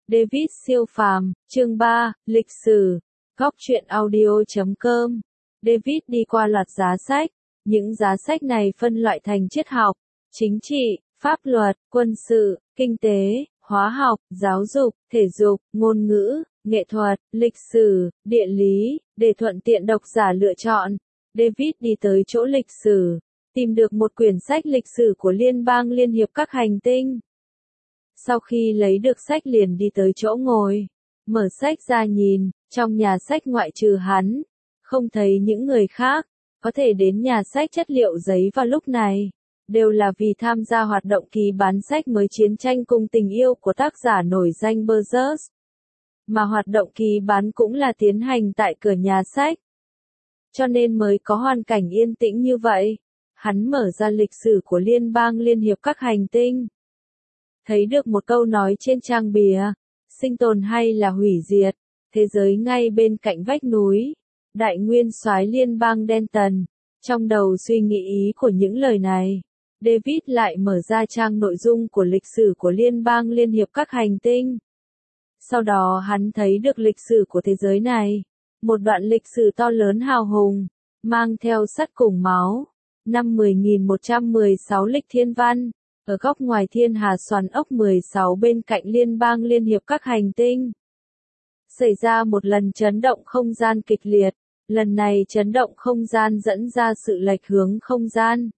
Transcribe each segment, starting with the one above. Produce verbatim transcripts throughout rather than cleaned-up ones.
David siêu phàm, chương ba, lịch sử, góc truyện audio chấm com. David đi qua loạt giá sách. Những giá sách này phân loại thành triết học, chính trị, pháp luật, quân sự, kinh tế, hóa học, giáo dục, thể dục, ngôn ngữ, nghệ thuật, lịch sử, địa lý, để thuận tiện độc giả lựa chọn. David đi tới chỗ lịch sử, tìm được một quyển sách lịch sử của Liên bang Liên hiệp các hành tinh. Sau khi lấy được sách liền đi tới chỗ ngồi, mở sách ra nhìn, trong nhà sách ngoại trừ hắn, không thấy những người khác, có thể đến nhà sách chất liệu giấy vào lúc này, đều là vì tham gia hoạt động ký bán sách mới Chiến tranh cùng tình yêu của tác giả nổi danh Burgess. Mà hoạt động ký bán cũng là tiến hành tại cửa nhà sách. Cho nên mới có hoàn cảnh yên tĩnh như vậy. Hắn mở ra lịch sử của Liên bang Liên hiệp các hành tinh. Thấy được một câu nói trên trang bìa, sinh tồn hay là hủy diệt, thế giới ngay bên cạnh vách núi. Đại nguyên soái liên bang Denton, trong đầu suy nghĩ ý của những lời này, David lại mở ra trang nội dung của lịch sử của Liên bang Liên hiệp các hành tinh. Sau đó hắn thấy được lịch sử của thế giới này, một đoạn lịch sử to lớn hào hùng, mang theo sắt cùng máu. Năm mười nghìn một trăm mười sáu lịch thiên văn, ở góc ngoài thiên hà xoắn ốc mười sáu bên cạnh Liên bang Liên hiệp các hành tinh. Xảy ra một lần chấn động không gian kịch liệt, lần này chấn động không gian dẫn ra sự lệch hướng không gian.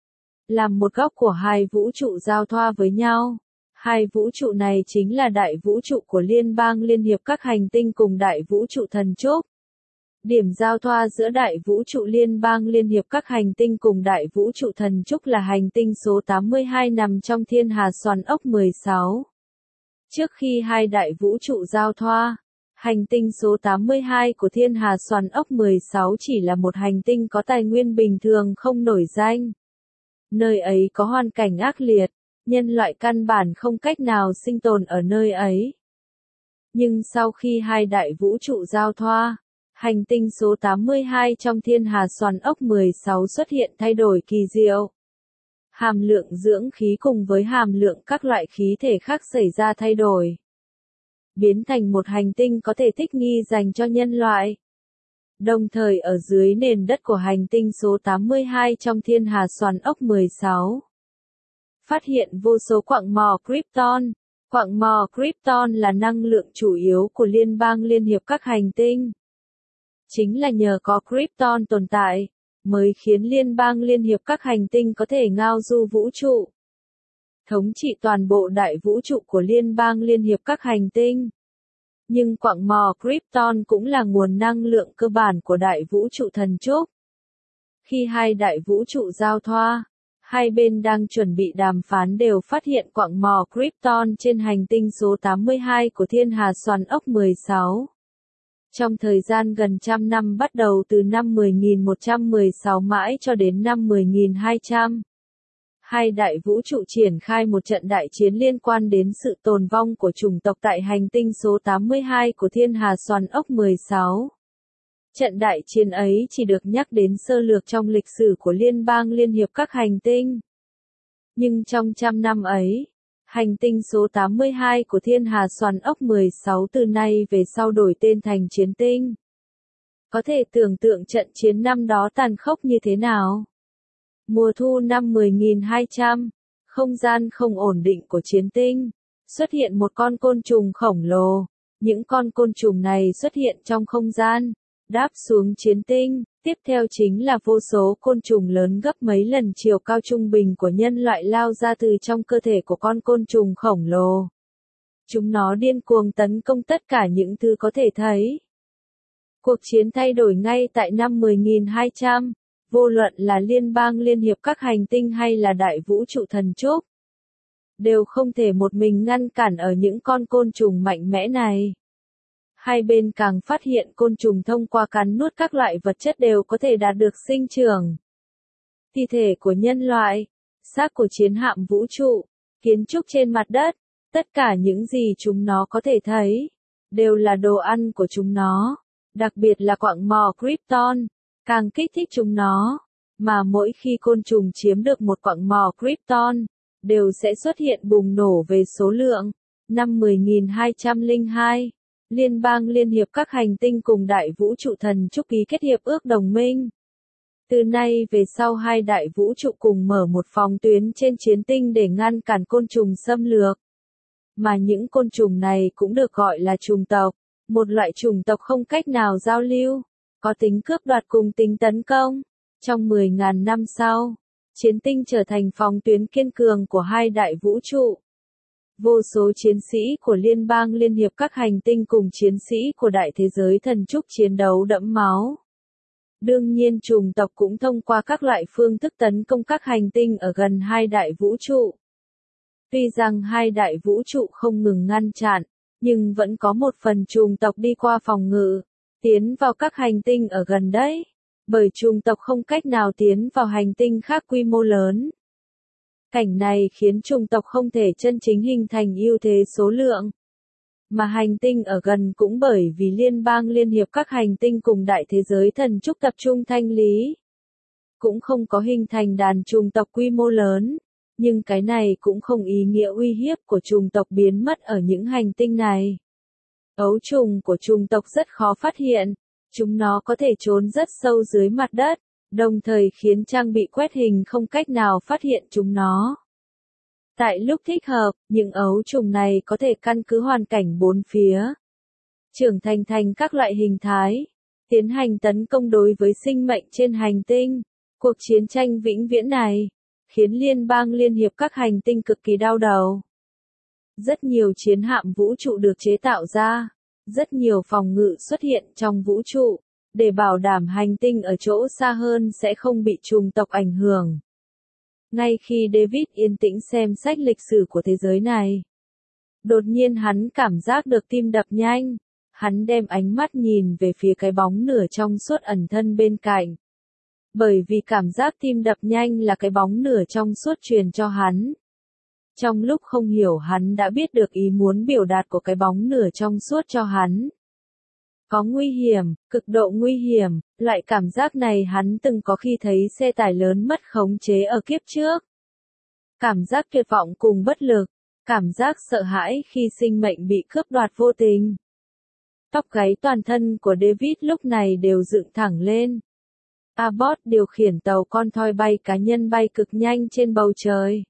Làm một góc của hai vũ trụ giao thoa với nhau. Hai vũ trụ này chính là đại vũ trụ của Liên bang Liên hiệp các hành tinh cùng đại vũ trụ thần trúc. Điểm giao thoa giữa đại vũ trụ Liên bang Liên hiệp các hành tinh cùng đại vũ trụ thần trúc là hành tinh số tám mươi hai nằm trong thiên hà xoắn ốc mười sáu. Trước khi hai đại vũ trụ giao thoa, hành tinh số tám mươi hai của thiên hà xoắn ốc mười sáu chỉ là một hành tinh có tài nguyên bình thường không nổi danh. Nơi ấy có hoàn cảnh ác liệt, nhân loại căn bản không cách nào sinh tồn ở nơi ấy. Nhưng sau khi hai đại vũ trụ giao thoa, hành tinh số tám mươi hai trong thiên hà xoắn ốc mười sáu xuất hiện thay đổi kỳ diệu. Hàm lượng dưỡng khí cùng với hàm lượng các loại khí thể khác xảy ra thay đổi, biến thành một hành tinh có thể thích nghi dành cho nhân loại. Đồng thời ở dưới nền đất của hành tinh số tám mươi hai trong thiên hà xoắn ốc mười sáu, phát hiện vô số quặng mỏ Krypton. Quặng mỏ Krypton là năng lượng chủ yếu của Liên bang Liên hiệp các hành tinh. Chính là nhờ có Krypton tồn tại, mới khiến Liên bang Liên hiệp các hành tinh có thể ngao du vũ trụ, thống trị toàn bộ đại vũ trụ của Liên bang Liên hiệp các hành tinh. Nhưng quặng mỏ Krypton cũng là nguồn năng lượng cơ bản của đại vũ trụ thần trúc. Khi hai đại vũ trụ giao thoa, hai bên đang chuẩn bị đàm phán đều phát hiện quặng mỏ Krypton trên hành tinh số tám mươi hai của thiên hà xoắn ốc mười sáu. Trong thời gian gần trăm năm bắt đầu từ năm mười nghìn một trăm mười sáu mãi cho đến năm mười nghìn hai trăm, hai đại vũ trụ triển khai một trận đại chiến liên quan đến sự tồn vong của chủng tộc tại hành tinh số tám mươi hai của thiên hà xoắn ốc mười sáu. Trận đại chiến ấy chỉ được nhắc đến sơ lược trong lịch sử của Liên bang Liên hiệp các hành tinh. Nhưng trong trăm năm ấy, hành tinh số tám mươi hai của thiên hà xoắn ốc mười sáu từ nay về sau đổi tên thành Chiến tinh. Có thể tưởng tượng trận chiến năm đó tàn khốc như thế nào. Mùa thu năm mười nghìn hai trăm, không gian không ổn định của Chiến tinh, xuất hiện một con côn trùng khổng lồ. Những con côn trùng này xuất hiện trong không gian, đáp xuống Chiến tinh, tiếp theo chính là vô số côn trùng lớn gấp mấy lần chiều cao trung bình của nhân loại lao ra từ trong cơ thể của con côn trùng khổng lồ. Chúng nó điên cuồng tấn công tất cả những thứ có thể thấy. Cuộc chiến thay đổi ngay tại năm mười nghìn hai trăm, vô luận là Liên bang Liên hiệp các hành tinh hay là đại vũ trụ thần trúc, đều không thể một mình ngăn cản ở những con côn trùng mạnh mẽ này. Hai bên càng phát hiện côn trùng thông qua cắn nuốt các loại vật chất đều có thể đạt được sinh trưởng. Thi thể của nhân loại, xác của chiến hạm vũ trụ, kiến trúc trên mặt đất, tất cả những gì chúng nó có thể thấy, đều là đồ ăn của chúng nó, đặc biệt là quặng mỏ Krypton, càng kích thích chúng nó, mà mỗi khi côn trùng chiếm được một quặng mỏ Krypton, đều sẽ xuất hiện bùng nổ về số lượng. Năm mười nghìn hai trăm lẻ hai, Liên bang Liên hiệp các hành tinh cùng Đại vũ trụ thần trúc ký kết hiệp ước đồng minh. Từ nay về sau hai đại vũ trụ cùng mở một phòng tuyến trên chiến tinh để ngăn cản côn trùng xâm lược. Mà những côn trùng này cũng được gọi là trùng tộc, một loại chủng tộc không cách nào giao lưu, có tính cướp đoạt cùng tính tấn công. Trong mười nghìn năm sau, chiến tinh trở thành phòng tuyến kiên cường của hai đại vũ trụ. Vô số chiến sĩ của Liên bang Liên hiệp các hành tinh cùng chiến sĩ của đại thế giới thần trúc chiến đấu đẫm máu. Đương nhiên chủng tộc cũng thông qua các loại phương thức tấn công các hành tinh ở gần hai đại vũ trụ. Tuy rằng hai đại vũ trụ không ngừng ngăn chặn, nhưng vẫn có một phần chủng tộc đi qua phòng ngự, tiến vào các hành tinh ở gần đấy, bởi chủng tộc không cách nào tiến vào hành tinh khác quy mô lớn. Cảnh này khiến chủng tộc không thể chân chính hình thành ưu thế số lượng. Mà hành tinh ở gần cũng bởi vì Liên bang Liên hiệp các hành tinh cùng đại thế giới thần trúc tập trung thanh lý. Cũng không có hình thành đàn chủng tộc quy mô lớn, nhưng cái này cũng không ý nghĩa uy hiếp của chủng tộc biến mất ở những hành tinh này. Ấu trùng của chủng tộc rất khó phát hiện, chúng nó có thể trốn rất sâu dưới mặt đất, đồng thời khiến trang bị quét hình không cách nào phát hiện chúng nó. Tại lúc thích hợp, những ấu trùng này có thể căn cứ hoàn cảnh bốn phía, trưởng thành thành các loại hình thái, tiến hành tấn công đối với sinh mệnh trên hành tinh. Cuộc chiến tranh vĩnh viễn này khiến Liên bang Liên hiệp các hành tinh cực kỳ đau đầu. Rất nhiều chiến hạm vũ trụ được chế tạo ra, rất nhiều phòng ngự xuất hiện trong vũ trụ, để bảo đảm hành tinh ở chỗ xa hơn sẽ không bị chủng tộc ảnh hưởng. Ngay khi David yên tĩnh xem sách lịch sử của thế giới này, đột nhiên hắn cảm giác được tim đập nhanh. Hắn đem ánh mắt nhìn về phía cái bóng nửa trong suốt ẩn thân bên cạnh. Bởi vì cảm giác tim đập nhanh là cái bóng nửa trong suốt truyền cho hắn. Trong lúc không hiểu hắn đã biết được ý muốn biểu đạt của cái bóng nửa trong suốt cho hắn. Có nguy hiểm, cực độ nguy hiểm, loại cảm giác này hắn từng có khi thấy xe tải lớn mất khống chế ở kiếp trước. Cảm giác tuyệt vọng cùng bất lực, cảm giác sợ hãi khi sinh mệnh bị cướp đoạt vô tình. Tóc gáy toàn thân của David lúc này đều dựng thẳng lên. Abbott điều khiển tàu con thoi bay cá nhân bay cực nhanh trên bầu trời.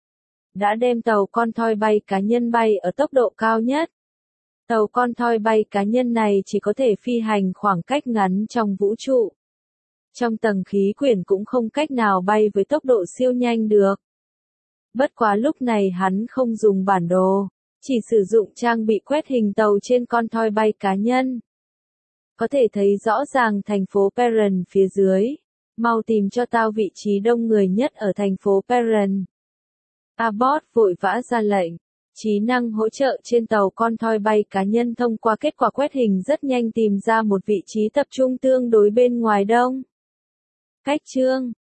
Đã đem tàu con thoi bay cá nhân bay ở tốc độ cao nhất. Tàu con thoi bay cá nhân này chỉ có thể phi hành khoảng cách ngắn trong vũ trụ. Trong tầng khí quyển cũng không cách nào bay với tốc độ siêu nhanh được. Bất quá lúc này hắn không dùng bản đồ, chỉ sử dụng trang bị quét hình tàu trên con thoi bay cá nhân. Có thể thấy rõ ràng thành phố Perrin phía dưới. Mau tìm cho tao vị trí đông người nhất ở thành phố Perrin. Abbott vội vã ra lệnh. Trí năng hỗ trợ trên tàu con thoi bay cá nhân thông qua kết quả quét hình rất nhanh tìm ra một vị trí tập trung tương đối bên ngoài đông. Cách chương